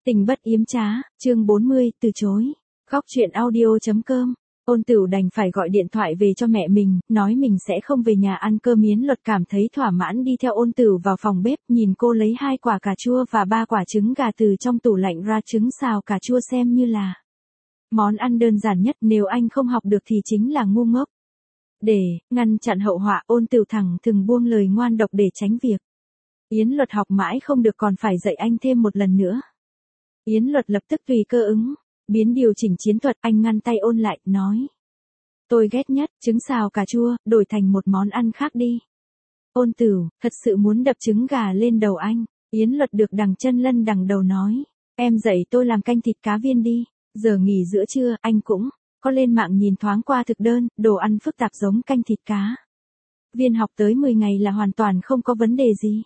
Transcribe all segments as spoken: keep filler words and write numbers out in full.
Tình bất yếm trá, chương bốn mươi, từ chối. Góc truyện audio.com. Ôn Tửu đành phải gọi điện thoại về cho mẹ mình, nói mình sẽ không về nhà ăn cơm. Yến Luật cảm thấy thỏa mãn đi theo Ôn Tửu vào phòng bếp, nhìn cô lấy hai quả cà chua và ba quả trứng gà từ trong tủ lạnh ra. Trứng xào cà chua xem như là món ăn đơn giản nhất, nếu anh không học được thì chính là ngu ngốc. Để ngăn chặn hậu họa, Ôn Tửu thẳng thừng buông lời ngoan độc để tránh việc Yến Luật học mãi không được còn phải dạy anh thêm một lần nữa. Yến Luật lập tức tùy cơ ứng biến điều chỉnh chiến thuật. Anh ngăn tay Ôn lại, nói: Tôi ghét nhất trứng xào cà chua, đổi thành một món ăn khác đi. Ôn Tửu thật sự muốn đập trứng gà lên đầu anh. Yến Luật được đằng chân lân đằng đầu nói: Em dạy tôi làm canh thịt cá viên đi. Giờ nghỉ giữa trưa, anh cũng có lên mạng nhìn thoáng qua thực đơn, đồ ăn phức tạp giống canh thịt cá viên học tới mười ngày là hoàn toàn không có vấn đề gì.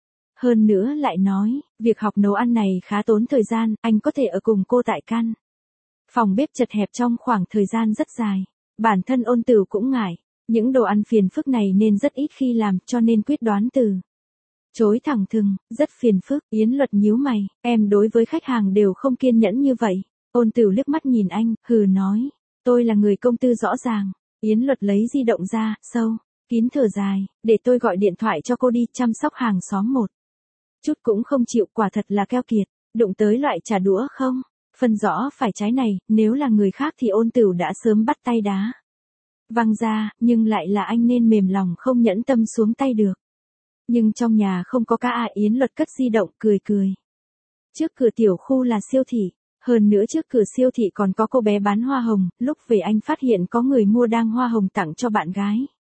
Hơn nữa lại nói, việc học nấu ăn này khá tốn thời gian, anh có thể ở cùng cô tại căn phòng bếp chật hẹp trong khoảng thời gian rất dài. Bản thân Ôn Tửu cũng ngại những đồ ăn phiền phức này nên rất ít khi làm, cho nên quyết đoán từ chối thẳng thừng, rất phiền phức. Yến Luật nhíu mày, em đối với khách hàng đều không kiên nhẫn như vậy. Ôn Tửu liếc mắt nhìn anh, hừ nói: Tôi là người công tư rõ ràng. Yến Luật lấy di động ra, sâu kín thở dài: Để tôi gọi điện thoại cho cô đi, chăm sóc hàng xóm một chút cũng không chịu, quả thật là keo kiệt, đụng tới loại trả đũa không phân rõ phải trái này. Nếu là người khác thì Ôn Tửu đã sớm bắt tay đá văng ra, nhưng lại là anh nên mềm lòng không nhẫn tâm xuống tay được. Nhưng trong nhà không có ca à. Yến Luật cất di động, cười cười. Trước cửa tiểu khu là siêu thị, hơn nữa trước cửa siêu thị còn có cô bé bán hoa hồng. Lúc về anh phát hiện có người mua đang hoa hồng tặng cho bạn gái.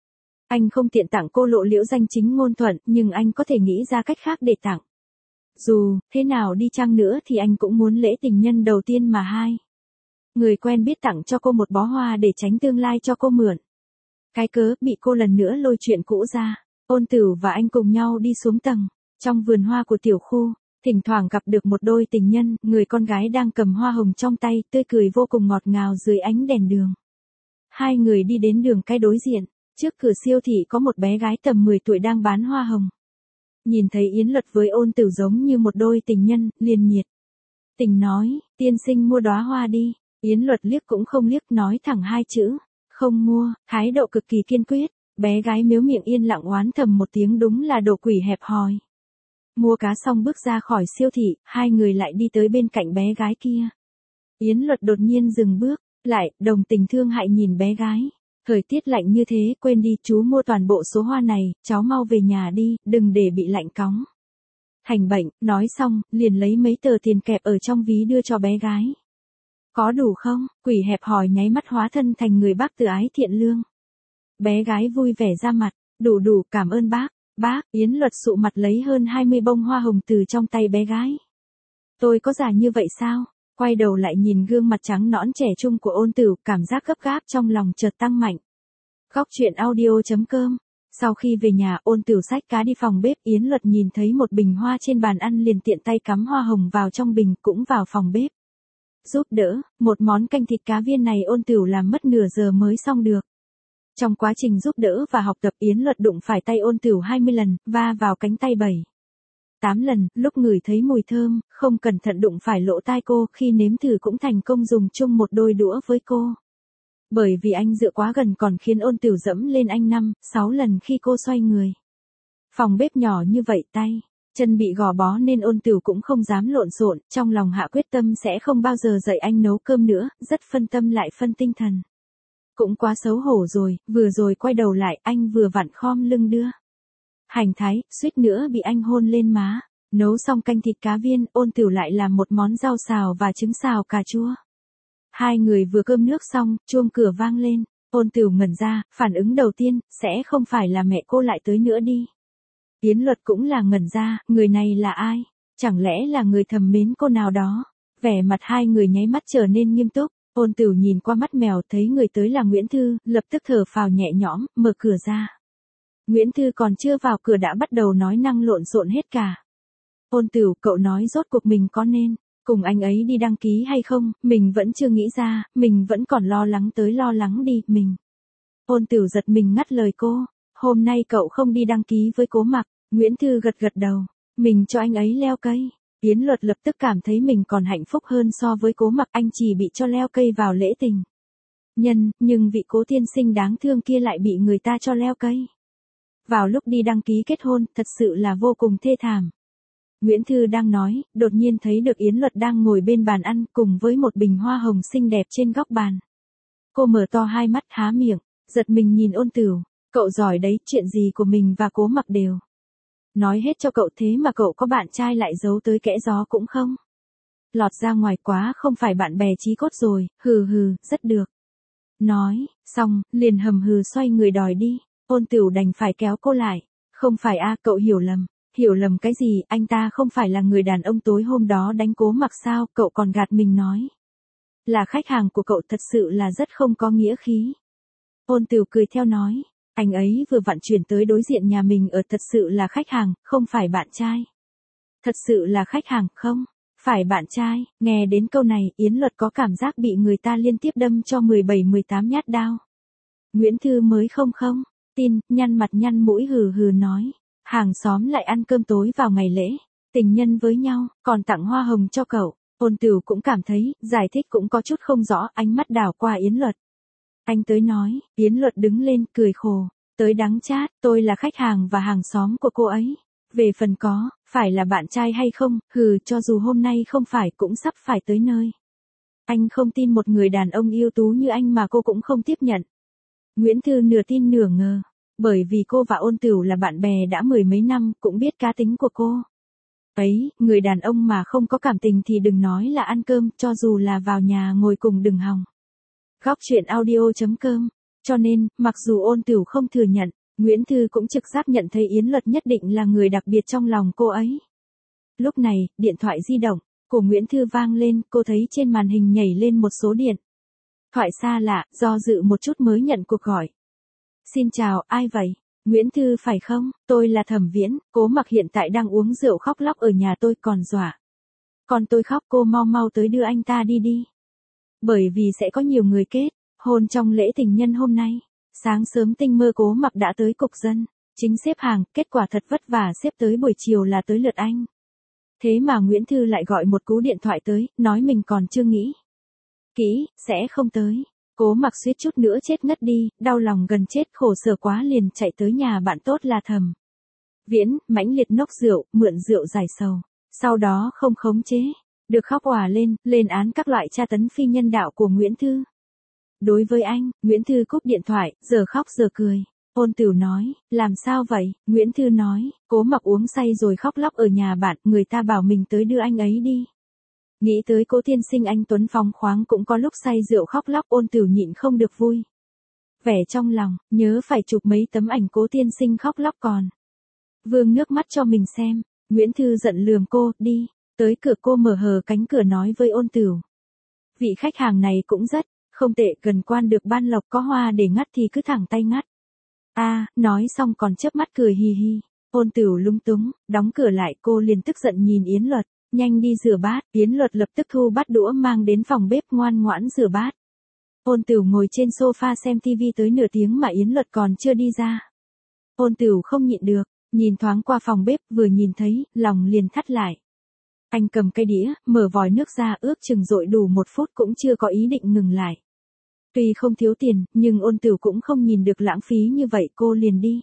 Anh không tiện tặng cô lộ liễu danh chính ngôn thuận, nhưng anh có thể nghĩ ra cách khác để tặng. Dù thế nào đi chăng nữa thì anh cũng muốn lễ tình nhân đầu tiên mà hai người quen biết tặng cho cô một bó hoa để tránh tương lai cho cô mượn cái cớ bị cô lần nữa lôi chuyện cũ ra. Ôn Tửu và anh cùng nhau đi xuống tầng trong vườn hoa của tiểu khu, thỉnh thoảng gặp được một đôi tình nhân. Người con gái đang cầm hoa hồng trong tay, tươi cười vô cùng ngọt ngào dưới ánh đèn đường. Hai người đi đến đường cái đối diện. Trước cửa siêu thị có một bé gái tầm mười tuổi đang bán hoa hồng. Nhìn thấy Yến Luật với Ôn Tửu giống như một đôi tình nhân, liền nhiệt tình nói: Tiên sinh mua đóa hoa đi. Yến Luật liếc cũng không liếc, nói thẳng hai chữ: Không mua, thái độ cực kỳ kiên quyết. Bé gái mếu miệng yên lặng oán thầm một tiếng, đúng là đồ quỷ hẹp hòi. Mua cá xong bước ra khỏi siêu thị, hai người lại đi tới bên cạnh bé gái kia. Yến Luật đột nhiên dừng bước lại, đồng tình thương hại nhìn bé gái. Thời tiết lạnh như thế, quên đi, chú mua toàn bộ số hoa này, cháu mau về nhà đi, đừng để bị lạnh cóng thành bệnh. Nói xong, liền lấy mấy tờ tiền kẹp ở trong ví đưa cho bé gái. Có đủ không? Quỷ hẹp hòi nháy mắt hóa thân thành người bác từ ái thiện lương. Bé gái vui vẻ ra mặt: Đủ đủ, cảm ơn bác. Bác. Yến Luật sụ mặt lấy hơn hai mươi bông hoa hồng từ trong tay bé gái. Tôi có già như vậy sao? Quay đầu lại nhìn gương mặt trắng nõn trẻ trung của Ôn Tửu, cảm giác gấp gáp trong lòng chợt tăng mạnh. Góc truyện audio.com. Sau khi về nhà, Ôn Tửu xách cá đi phòng bếp. Yến Luật nhìn thấy một bình hoa trên bàn ăn liền tiện tay cắm hoa hồng vào trong bình, cũng vào phòng bếp giúp đỡ. Một món canh thịt cá viên này Ôn Tửu làm mất nửa giờ mới xong được. Trong quá trình giúp đỡ và học tập, Yến Luật đụng phải tay Ôn Tửu hai mươi lần, va vào cánh tay bảy tám lần. Lúc ngửi thấy mùi thơm, không cẩn thận đụng phải lỗ tai cô. Khi nếm thử cũng thành công dùng chung một đôi đũa với cô. Bởi vì anh dựa quá gần còn khiến Ôn Tửu dẫm lên anh năm, sáu lần khi cô xoay người. Phòng bếp nhỏ như vậy, tay chân bị gò bó nên Ôn Tửu cũng không dám lộn xộn, trong lòng hạ quyết tâm sẽ không bao giờ dạy anh nấu cơm nữa, rất phân tâm lại phân tinh thần. Cũng quá xấu hổ rồi, vừa rồi quay đầu lại, anh vừa vặn khom lưng đưa hành thái, suýt nữa bị anh hôn lên má. Nấu xong canh thịt cá viên, Ôn Tửu lại làm một món rau xào và trứng xào cà chua. Hai người vừa cơm nước xong, chuông cửa vang lên. Ôn Tửu ngẩn ra, phản ứng đầu tiên, sẽ không phải là mẹ cô lại tới nữa đi. Yến Luật cũng là ngẩn ra, người này là ai? Chẳng lẽ là người thầm mến cô nào đó? Vẻ mặt hai người nháy mắt trở nên nghiêm túc. Ôn Tửu nhìn qua mắt mèo, thấy người tới là Nguyễn Thư, lập tức thở phào nhẹ nhõm, mở cửa ra. Nguyễn Thư còn chưa vào cửa đã bắt đầu nói năng lộn xộn hết cả. Ôn Tửu, cậu nói rốt cuộc mình có nên cùng anh ấy đi đăng ký hay không? Mình vẫn chưa nghĩ ra, mình vẫn còn lo lắng tới lo lắng đi, mình. Ôn Tửu giật mình ngắt lời cô. Hôm nay cậu không đi đăng ký với Cố Mặc. Nguyễn Thư gật gật đầu. Mình cho anh ấy leo cây. Yến Luật lập tức cảm thấy mình còn hạnh phúc hơn so với Cố Mặc, anh chỉ bị cho leo cây vào lễ tình nhân, nhưng vị Cố tiên sinh đáng thương kia lại bị người ta cho leo cây. Vào lúc đi đăng ký kết hôn, thật sự là vô cùng thê thảm. Nguyễn Thư đang nói, đột nhiên thấy được Yến Luật đang ngồi bên bàn ăn cùng với một bình hoa hồng xinh đẹp trên góc bàn. Cô mở to hai mắt há miệng, giật mình nhìn Ôn Tửu, cậu giỏi đấy, chuyện gì của mình và Cố Mặc đều nói hết cho cậu, thế mà cậu có bạn trai lại giấu tới kẽ gió cũng không lọt ra ngoài, quá không phải bạn bè chí cốt rồi, hừ hừ, rất được. Nói, xong, liền hầm hừ xoay người đòi đi, Ôn Tửu đành phải kéo cô lại, không phải a, cậu hiểu lầm. Hiểu lầm cái gì, anh ta không phải là người đàn ông tối hôm đó đánh Cố Mặc sao, cậu còn gạt mình nói là khách hàng của cậu, thật sự là rất không có nghĩa khí. Ôn Tửu cười theo nói, anh ấy vừa vặn chuyển tới đối diện nhà mình ở, thật sự là khách hàng, không phải bạn trai. Thật sự là khách hàng, không phải bạn trai. Nghe đến câu này, Yến Luật có cảm giác bị người ta liên tiếp đâm cho mười bảy mười tám nhát đao. Nguyễn Thư mới không không tin, nhăn mặt nhăn mũi hừ hừ nói, hàng xóm lại ăn cơm tối vào ngày lễ tình nhân với nhau, còn tặng hoa hồng cho cậu. Ôn Tửu cũng cảm thấy, giải thích cũng có chút không rõ, ánh mắt đảo qua Yến Luật. Anh tới nói, Yến Luật đứng lên, cười khổ, tới đắng chát, tôi là khách hàng và hàng xóm của cô ấy. Về phần có, phải là bạn trai hay không, hừ, cho dù hôm nay không phải cũng sắp phải tới nơi. Anh không tin một người đàn ông ưu tú như anh mà cô cũng không tiếp nhận. Nguyễn Thư nửa tin nửa ngờ, bởi vì cô và Ôn Tửu là bạn bè đã mười mấy năm, cũng biết cá tính của cô. Ấy, người đàn ông mà không có cảm tình thì đừng nói là ăn cơm, cho dù là vào nhà ngồi cùng đừng hòng. Góc truyện audio chấm com. Cho nên, mặc dù Ôn Tửu không thừa nhận, Nguyễn Thư cũng trực giác nhận thấy Yến Luật nhất định là người đặc biệt trong lòng cô ấy. Lúc này, điện thoại di động của Nguyễn Thư vang lên, cô thấy trên màn hình nhảy lên một số điện thoại xa lạ, do dự một chút mới nhận cuộc gọi. Xin chào, ai vậy? Nguyễn Thư phải không? Tôi là Thẩm Viễn, Cố Mặc hiện tại đang uống rượu khóc lóc ở nhà tôi, còn dọa còn tôi khóc, cô mau mau tới đưa anh ta đi đi. Bởi vì sẽ có nhiều người kết hôn trong lễ tình nhân hôm nay. Sáng sớm tinh mơ Cố Mặc đã tới cục dân chính xếp hàng, kết quả thật vất vả xếp tới buổi chiều là tới lượt anh. Thế mà Nguyễn Thư lại gọi một cú điện thoại tới, nói mình còn chưa nghĩ kỹ, sẽ không tới. Cố Mặc suýt chút nữa chết ngất đi, đau lòng gần chết, khổ sở quá liền chạy tới nhà bạn tốt là Thẩm Viễn, mãnh liệt nốc rượu, mượn rượu giải sầu. Sau đó không khống chế được khóc òa lên, lên án các loại tra tấn phi nhân đạo của Nguyễn Thư. Đối với anh, Nguyễn Thư cúp điện thoại, giờ khóc giờ cười. Ôn Tửu nói, làm sao vậy? Nguyễn Thư nói, Cố Mặc uống say rồi khóc lóc ở nhà bạn, người ta bảo mình tới đưa anh ấy đi. Nghĩ tới Cố tiên sinh anh tuấn phóng khoáng cũng có lúc say rượu khóc lóc, Ôn Tửu nhịn không được vui vẻ trong lòng, nhớ phải chụp mấy tấm ảnh Cố tiên sinh khóc lóc còn vương nước mắt cho mình xem. Nguyễn Thư giận lườm cô, đi. Tới cửa cô mở hờ cánh cửa nói với Ôn Tửu, vị khách hàng này cũng rất không tệ, gần quan được ban lộc, có hoa để ngắt thì cứ thẳng tay ngắt. A, à, nói xong còn chớp mắt cười hì hì. Ôn Tửu lung túng, đóng cửa lại, cô liền tức giận nhìn Yến Luật, nhanh đi rửa bát. Yến Luật lập tức thu bát đũa mang đến phòng bếp, ngoan ngoãn rửa bát. Ôn Tửu ngồi trên sofa xem tivi tới nửa tiếng mà Yến Luật còn chưa đi ra. Ôn Tửu không nhịn được, nhìn thoáng qua phòng bếp, vừa nhìn thấy, lòng liền thắt lại. Anh cầm cây đĩa, mở vòi nước ra, ước chừng dội đủ một phút cũng chưa có ý định ngừng lại. Tuy không thiếu tiền, nhưng Ôn Tửu cũng không nhìn được lãng phí như vậy, cô liền đi.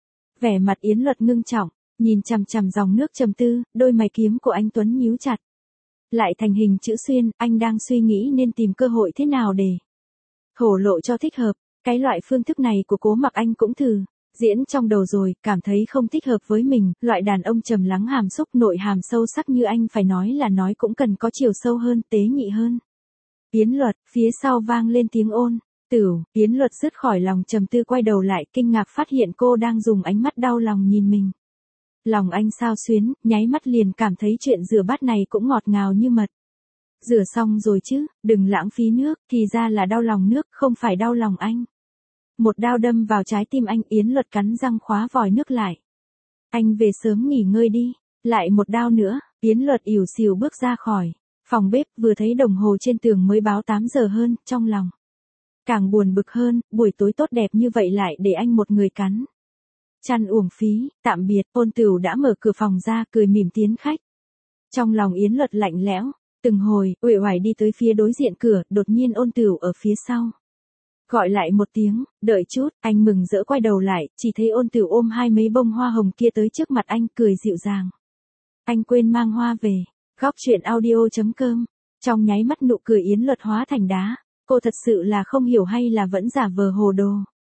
Vẻ mặt Yến Luật ngưng trọng, nhìn chằm chằm dòng nước trầm tư, đôi mày kiếm của anh tuấn nhíu chặt lại thành hình chữ xuyên, anh đang suy nghĩ nên tìm cơ hội thế nào để thổ lộ cho thích hợp. Cái loại phương thức này của Cố Mặc anh cũng thử diễn trong đầu rồi, cảm thấy không thích hợp với mình. Loại đàn ông trầm lắng hàm xúc, nội hàm sâu sắc như anh phải nói là nói cũng cần có chiều sâu hơn, tế nhị hơn. Yến Luật, phía sau vang lên tiếng Ôn Tửu. Yến Luật dứt khỏi lòng trầm tư, quay đầu lại, kinh ngạc phát hiện cô đang dùng ánh mắt đau lòng nhìn mình. Lòng anh xao xuyến, nháy mắt liền cảm thấy chuyện rửa bát này cũng ngọt ngào như mật. Rửa xong rồi chứ, đừng lãng phí nước, thì ra là đau lòng nước, không phải đau lòng anh. Một đao đâm vào trái tim anh. Yến Luật cắn răng khóa vòi nước lại. Anh về sớm nghỉ ngơi đi. Lại một đao nữa. Yến Luật ỉu xìu bước ra khỏi phòng bếp, vừa thấy đồng hồ trên tường mới báo tám giờ hơn, trong lòng càng buồn bực hơn, buổi tối tốt đẹp như vậy lại để anh một người cắn chăn uổng phí. Tạm biệt. Ôn Tửu đã mở cửa phòng ra, cười mỉm tiến khách. Trong lòng Yến Luật lạnh lẽo, từng hồi, uể oải đi tới phía đối diện cửa, đột nhiên Ôn Tửu ở phía sau. Gọi lại một tiếng, đợi chút, anh mừng rỡ quay đầu lại, chỉ thấy Ôn Tửu ôm hai mấy bông hoa hồng kia tới trước mặt anh, cười dịu dàng. Anh quên mang hoa về. Góc truyện audio.com. Trong nháy mắt nụ cười Yến Luật hóa thành đá. Cô thật sự là không hiểu hay là vẫn giả vờ hồ đồ.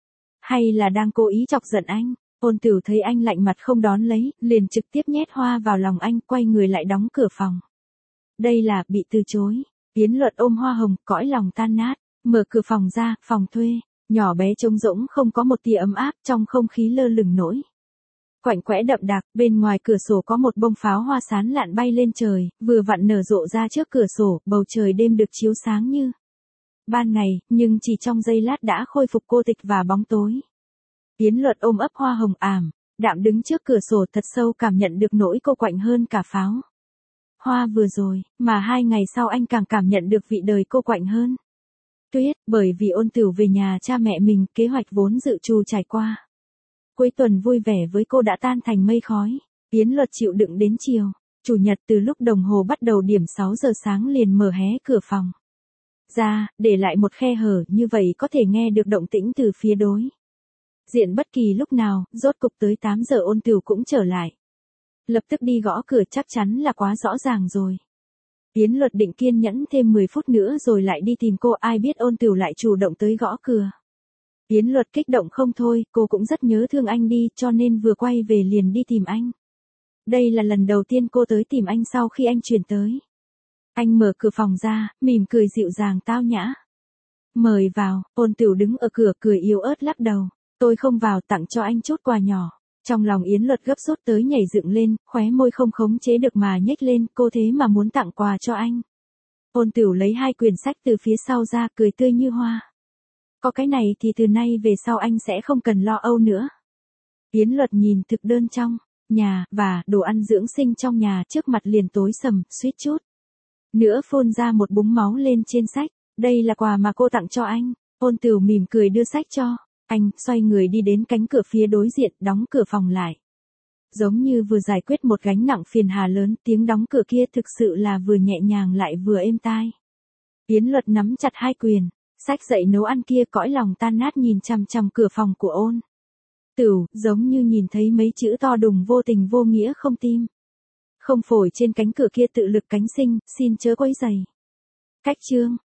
Hay là đang cố ý chọc giận anh. Ôn Tửu thấy anh lạnh mặt không đón lấy, liền trực tiếp nhét hoa vào lòng anh, quay người lại đóng cửa phòng. Đây là bị từ chối. Yến Luật ôm hoa hồng, cõi lòng tan nát. Mở cửa phòng ra, phòng thuê, nhỏ bé trống rỗng không có một tia ấm áp, trong không khí lơ lửng nổi. Quạnh quẽ đậm đặc, bên ngoài cửa sổ có một bông pháo hoa sán lạn bay lên trời, vừa vặn nở rộ ra trước cửa sổ, bầu trời đêm được chiếu sáng như ban ngày, nhưng chỉ trong giây lát đã khôi phục cô tịch và bóng tối. Yến Luật ôm ấp hoa hồng ảm, đạm đứng trước cửa sổ thật sâu cảm nhận được nỗi cô quạnh hơn cả pháo hoa vừa rồi, mà hai ngày sau anh càng cảm nhận được vị đời cô quạnh hơn. Tuyết, bởi vì Ôn Tửu về nhà cha mẹ mình, kế hoạch vốn dự trù trải qua. Cuối tuần vui vẻ với cô đã tan thành mây khói. Yến Luật chịu đựng đến chiều. Chủ nhật từ lúc đồng hồ bắt đầu điểm sáu giờ sáng liền mở hé cửa phòng ra, để lại một khe hở, như vậy có thể nghe được động tĩnh từ phía đối diện bất kỳ lúc nào. Rốt cục tới tám giờ Ôn Tửu cũng trở lại. Lập tức đi gõ cửa, chắc chắn là quá rõ ràng rồi. Yến Luật định kiên nhẫn thêm mười phút nữa rồi lại đi tìm cô, ai biết Ôn Tửu lại chủ động tới gõ cửa. Yến Luật kích động không thôi, cô cũng rất nhớ thương anh đi, cho nên vừa quay về liền đi tìm anh. Đây là lần đầu tiên cô tới tìm anh sau khi anh chuyển tới. Anh mở cửa phòng ra, mỉm cười dịu dàng tao nhã. Mời vào. Ôn Tửu đứng ở cửa cười yếu ớt lắc đầu. Tôi không vào, tặng cho anh chút quà nhỏ. Trong lòng Yến Luật gấp rút tới nhảy dựng lên, khóe môi không khống chế được mà nhếch lên, cô thế mà muốn tặng quà cho anh. Ôn Tửu lấy hai quyển sách từ phía sau ra, cười tươi như hoa. Có cái này thì từ nay về sau anh sẽ không cần lo âu nữa. Yến Luật nhìn thực đơn trong nhà, và đồ ăn dưỡng sinh trong nhà trước mặt liền tối sầm, suýt chút nữa phun ra một búng máu lên trên sách. Đây là quà mà cô tặng cho anh. Ôn Tửu mỉm cười đưa sách cho anh, xoay người đi đến cánh cửa phía đối diện, đóng cửa phòng lại. Giống như vừa giải quyết một gánh nặng phiền hà lớn, tiếng đóng cửa kia thực sự là vừa nhẹ nhàng lại vừa êm tai. Yến Luật nắm chặt hai quyền sách dậy nấu ăn kia, cõi lòng tan nát nhìn chằm chằm cửa phòng của Ôn Tửu, giống như nhìn thấy mấy chữ to đùng vô tình vô nghĩa không tim không phổi trên cánh cửa kia tự lực cánh sinh, xin chớ quấy rầy. Cách chương